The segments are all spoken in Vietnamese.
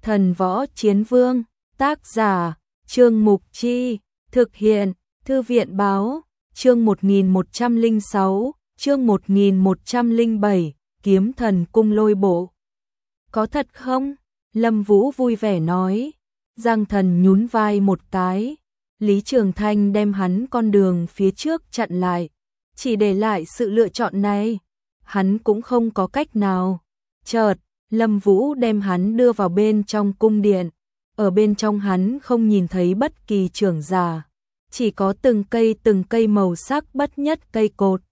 Thần Võ Chiến Vương, tác giả, Trương Mục Chi, thực hiện, Thư viện Báo, chương 1106, chương 1107, Kiếm Thần Cung Lôi Bộ. Có thật không? Lâm Vũ vui vẻ nói. Giang Thần nhún vai một cái. Lý Trường Thanh đem hắn con đường phía trước chặn lại, chỉ để lại sự lựa chọn này. Hắn cũng không có cách nào. Chợt, Lâm Vũ đem hắn đưa vào bên trong cung điện. Ở bên trong hắn không nhìn thấy bất kỳ trưởng giả, chỉ có từng cây màu sắc bất nhất cây cột.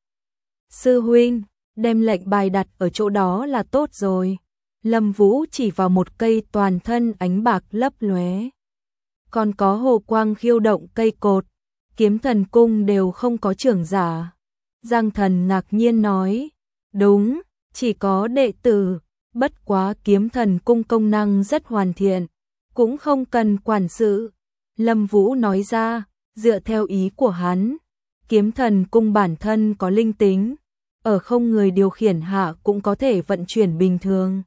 Sư huynh, đem lệnh bài đặt ở chỗ đó là tốt rồi. Lâm Vũ chỉ vào một cây toàn thân ánh bạc lấp lóe. Còn có hồ quang khiêu động cây cột, Kiếm Thần Cung đều không có trưởng giả. Giang Thần ngạc nhiên nói, đúng, chỉ có đệ tử, bất quá Kiếm Thần Cung công năng rất hoàn thiện, cũng không cần quản sự. Lâm Vũ nói ra, dựa theo ý của hắn, Kiếm Thần Cung bản thân có linh tính, ở không người điều khiển hạ cũng có thể vận chuyển bình thường.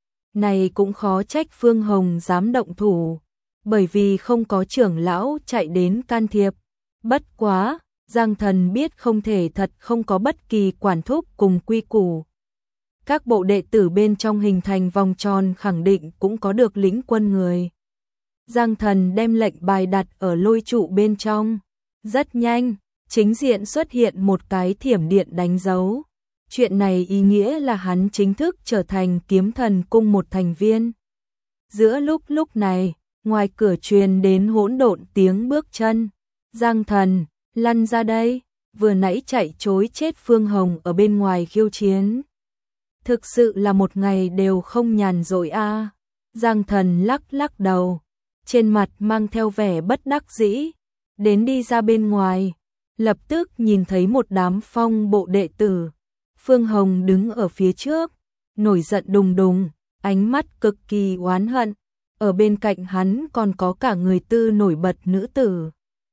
Này cũng khó trách Phương Hồng dám động thủ, bởi vì không có trưởng lão chạy đến can thiệp. Bất quá, Giang Thần biết không thể thật không có bất kỳ quản thúc cùng quy củ. Các bộ đệ tử bên trong hình thành vòng tròn khẳng định cũng có được lĩnh quân người. Giang Thần đem lệnh bài đặt ở lôi trụ bên trong. Rất nhanh, chính diện xuất hiện một cái thiểm điện đánh dấu. Chuyện này ý nghĩa là hắn chính thức trở thành Kiếm Thần Cung một thành viên. Giữa lúc này, ngoài cửa truyền đến hỗn độn tiếng bước chân. Giang Thần, lăn ra đây, vừa nãy chạy trối chết Phương Hồng ở bên ngoài khiêu chiến. Thực sự là một ngày đều không nhàn rỗi a. Giang Thần lắc đầu, trên mặt mang theo vẻ bất đắc dĩ, đến đi ra bên ngoài, lập tức nhìn thấy một đám phong bộ đệ tử. Phương Hồng đứng ở phía trước, nổi giận đùng đùng, ánh mắt cực kỳ oán hận. Ở bên cạnh hắn còn có cả người tư nổi bật nữ tử.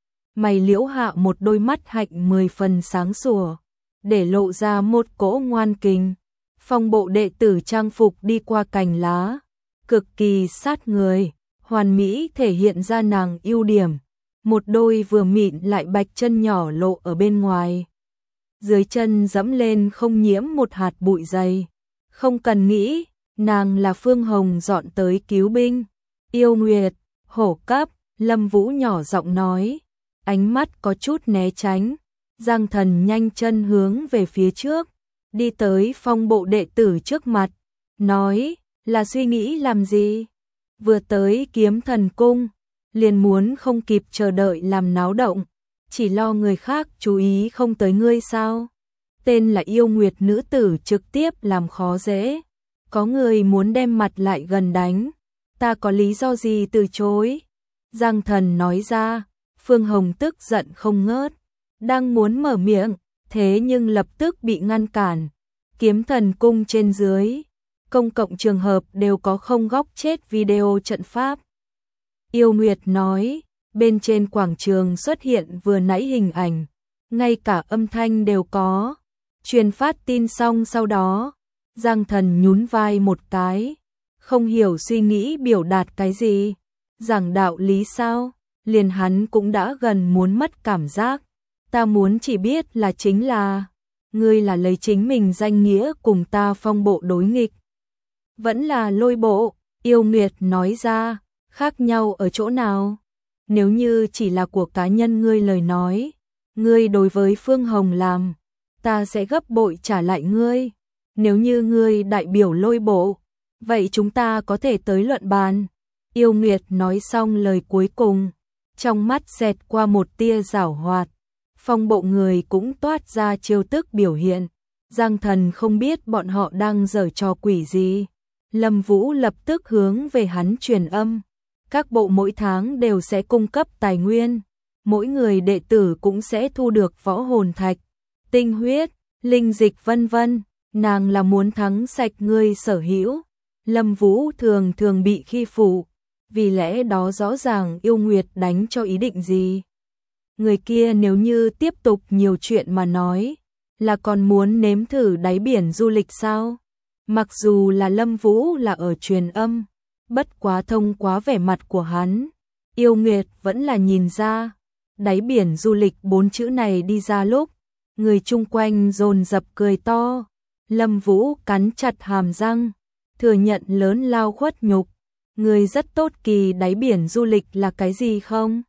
Mày liễu hạ một đôi mắt hạnh 10 phần sáng sủa, để lộ ra một cỗ ngoan kình. Phong bộ đệ tử trang phục đi qua cành lá, cực kỳ sát người, hoàn mỹ thể hiện ra nàng ưu điểm. Một đôi vừa mịn lại bạch chân nhỏ lộ ở bên ngoài. Dưới chân dẫm lên không nhiễm một hạt bụi dày. Không cần nghĩ, nàng là Phương Hồng dọn tới cứu binh. Yêu Nguyệt, hổ cấp, Lâm Vũ nhỏ giọng nói, ánh mắt có chút né tránh. Giang Thần nhanh chân hướng về phía trước, đi tới phong bộ đệ tử trước mặt, nói, là suy nghĩ làm gì? Vừa tới Kiếm Thần Cung, liền muốn không kịp chờ đợi làm náo động, chỉ lo người khác chú ý không tới ngươi sao? Tên là Yêu Nguyệt nữ tử trực tiếp làm khó dễ, có người muốn đem mặt lại gần đánh, ta có lý do gì từ chối? Giang Thần nói ra. Phương Hồng tức giận không ngớt, đang muốn mở miệng, thế nhưng lập tức bị ngăn cản. Kiếm Thần Cung trên dưới, công cộng trường hợp đều có không góc chết video trận pháp. Yêu Nguyệt nói, bên trên quảng trường xuất hiện vừa nãy hình ảnh, ngay cả âm thanh đều có. Truyền phát tin xong sau đó, Giang Thần nhún vai một cái, không hiểu suy nghĩ biểu đạt cái gì. Giảng đạo lý sao? Liền hắn cũng đã gần muốn mất cảm giác. Ta muốn chỉ biết là chính là, ngươi là lấy chính mình danh nghĩa cùng ta phong bộ đối nghịch. Vẫn là lôi bộ, Yêu Nguyệt nói ra, khác nhau ở chỗ nào? Nếu như chỉ là của cá nhân ngươi lời nói, ngươi đối với Phương Hồng làm, ta sẽ gấp bội trả lại ngươi. Nếu như ngươi đại biểu lôi bộ, vậy chúng ta có thể tới luận bàn. Yêu Nguyệt nói xong lời cuối cùng, trong mắt xẹt qua một tia giảo hoạt. Phong bộ người cũng toát ra trêu tức biểu hiện. Giang Thần không biết bọn họ đang giở trò quỷ gì. Lâm Vũ lập tức hướng về hắn truyền âm. Các bộ mỗi tháng đều sẽ cung cấp tài nguyên. Mỗi người đệ tử cũng sẽ thu được võ hồn thạch, tinh huyết, linh dịch vân vân. Nàng là muốn thắng sạch ngươi sở hữu. Lâm Vũ thường bị khi phụ. Vì lẽ đó rõ ràng Yêu Nguyệt đánh cho ý định gì. Người kia nếu như tiếp tục nhiều chuyện mà nói, là còn muốn nếm thử đáy biển du lịch sao? Mặc dù là Lâm Vũ là ở truyền âm, bất quá thông qua vẻ mặt của hắn, Yêu Nguyệt vẫn là nhìn ra, đáy biển du lịch 4 chữ này đi ra lúc, người chung quanh dồn dập cười to, Lâm Vũ cắn chặt hàm răng, thừa nhận lớn lao khuất nhục, ngươi rất tốt kỳ đáy biển du lịch là cái gì không?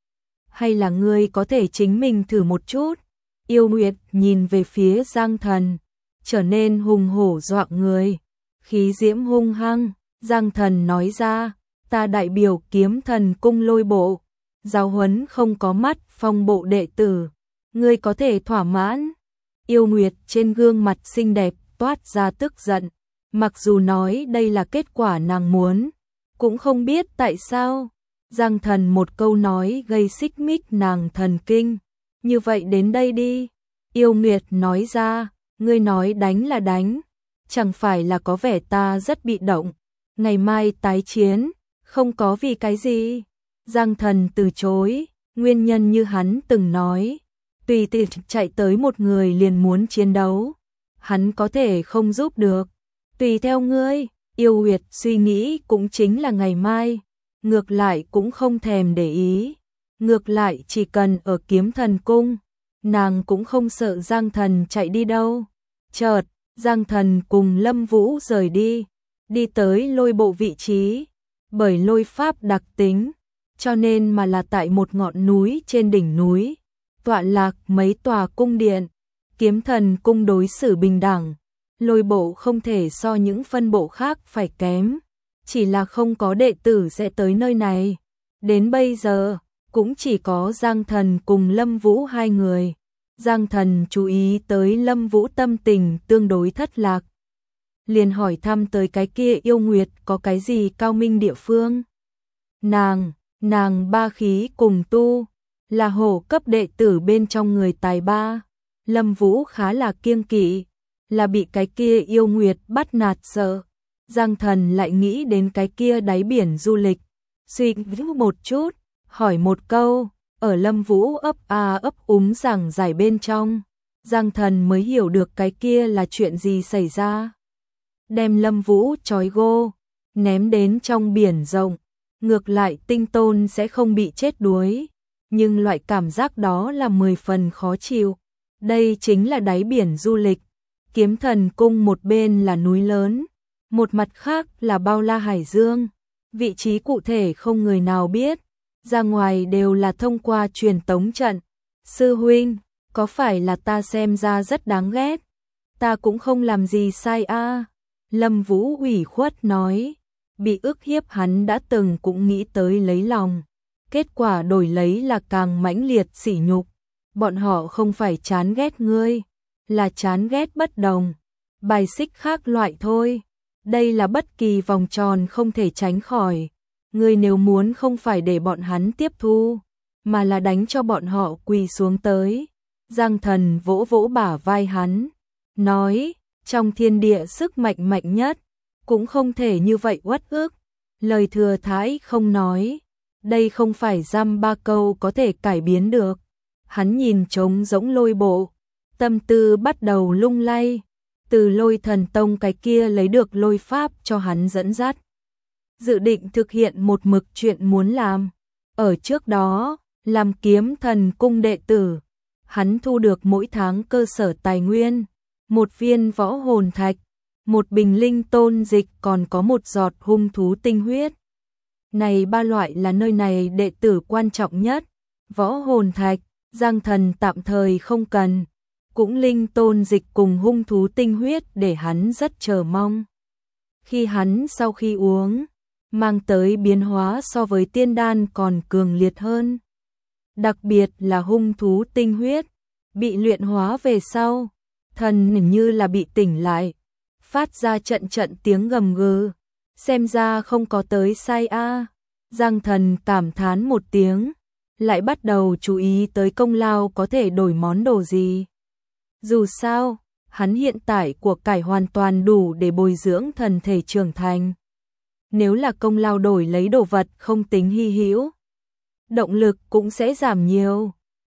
Hay là ngươi có thể chính mình thử một chút? Yêu Nguyệt nhìn về phía Giang Thần, trở nên hùng hổ dọa người, khí diễm hung hăng, Giang Thần nói ra, ta đại biểu Kiếm Thần cung Lôi Bộ, giáo huấn không có mắt phong bộ đệ tử, ngươi có thể thỏa mãn? Yêu Nguyệt trên gương mặt xinh đẹp toát ra tức giận, mặc dù nói đây là kết quả nàng muốn, cũng không biết tại sao. Giang Thần một câu nói gây xích mích nàng thần kinh, như vậy đến đây đi. Yêu Nguyệt nói ra, ngươi nói đánh là đánh, chẳng phải là có vẻ ta rất bị động, ngày mai tái chiến, không có vì cái gì. Giang Thần từ chối, nguyên nhân như hắn từng nói, tùy tiện chạy tới một người liền muốn chiến đấu, hắn có thể không giúp được, tùy theo ngươi. Yêu Nguyệt suy nghĩ cũng chính là ngày mai, ngược lại cũng không thèm để ý, ngược lại chỉ cần ở Kiếm Thần cung, nàng cũng không sợ Giang Thần chạy đi đâu. Chợt, Giang Thần cùng Lâm Vũ rời đi, đi tới Lôi Bộ vị trí, bởi lôi pháp đặc tính, cho nên mà là tại một ngọn núi trên đỉnh núi, tọa lạc mấy tòa cung điện, Kiếm Thần cung đối xử bình đẳng, Lôi Bộ không thể so những phân bộ khác phải kém, chỉ là không có đệ tử sẽ tới nơi này. Đến bây giờ, cũng chỉ có Giang Thần cùng Lâm Vũ hai người. Giang Thần chú ý tới Lâm Vũ tâm tình tương đối thất lạc, liền hỏi thăm tới cái kia Yêu Nguyệt có cái gì cao minh địa phương. Nàng ba khí cùng tu, là hổ cấp đệ tử bên trong người tài ba. Lâm Vũ khá là kiêng kỵ, là bị cái kia Yêu Nguyệt bắt nạt sợ. Giang Thần lại nghĩ đến cái kia đáy biển du lịch, suy nghĩ một chút, hỏi một câu, ở Lâm Vũ ấp giảng giải bên trong, Giang Thần mới hiểu được cái kia là chuyện gì xảy ra. Đem Lâm Vũ trói gô, ném đến trong biển rộng, ngược lại Tinh Tôn sẽ không bị chết đuối, nhưng loại cảm giác đó là 10 phần khó chịu. Đây chính là đáy biển du lịch, Kiếm Thần cung một bên là núi lớn, một mặt khác là bao la hải dương, vị trí cụ thể không người nào biết, ra ngoài đều là thông qua truyền tống trận. Sư huynh, có phải là ta xem ra rất đáng ghét? Ta cũng không làm gì sai a. Lâm Vũ ủy khuất nói, bị ức hiếp hắn đã từng cũng nghĩ tới lấy lòng, kết quả đổi lấy là càng mãnh liệt sỉ nhục. Bọn họ không phải chán ghét ngươi, là chán ghét bất đồng, bài xích khác loại thôi. Đây là bất kỳ vòng tròn không thể tránh khỏi. Ngươi nếu muốn không phải để bọn hắn tiếp thu, mà là đánh cho bọn họ quỳ xuống tới. Giang Thần vỗ vỗ bả vai hắn, nói, trong thiên địa sức mạnh mạnh nhất, cũng không thể như vậy uất ức. Lời thừa thãi không nói, đây không phải dăm ba câu có thể cải biến được. Hắn nhìn trống rỗng Lôi Bộ, tâm tư bắt đầu lung lay, từ Lôi Thần Tông cái kia lấy được lôi pháp cho hắn dẫn dắt. Dự định thực hiện một mực chuyện muốn làm. Ở trước đó, làm Kiếm Thần cung đệ tử, hắn thu được mỗi tháng cơ sở tài nguyên, một viên võ hồn thạch, một bình linh tôn dịch, còn có một giọt hung thú tinh huyết. Này ba loại là nơi này đệ tử quan trọng nhất. Võ hồn thạch, Giang Thần tạm thời không cần, cũng linh tôn dịch cùng hung thú tinh huyết để hắn rất chờ mong. Khi hắn sau khi uống, mang tới biến hóa so với tiên đan còn cường liệt hơn. Đặc biệt là hung thú tinh huyết, bị luyện hóa về sau, thần như là bị tỉnh lại, phát ra trận trận tiếng gầm gừ, xem ra không có tới sai a. Giang Thần cảm thán một tiếng, lại bắt đầu chú ý tới công lao có thể đổi món đồ gì. Dù sao, hắn hiện tại của cải hoàn toàn đủ để bồi dưỡng thần thể trưởng thành. Nếu là công lao đổi lấy đồ vật không tính hy hữu, động lực cũng sẽ giảm nhiều.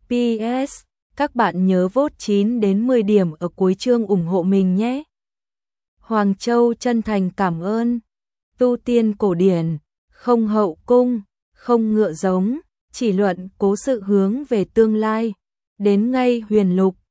PS, các bạn nhớ vote 9 đến 10 điểm ở cuối chương ủng hộ mình nhé. Hoàng Châu chân thành cảm ơn. tu tiên cổ điển, không hậu cung, không ngựa giống, chỉ luận cố sự hướng về tương lai. Đến ngay huyền lục,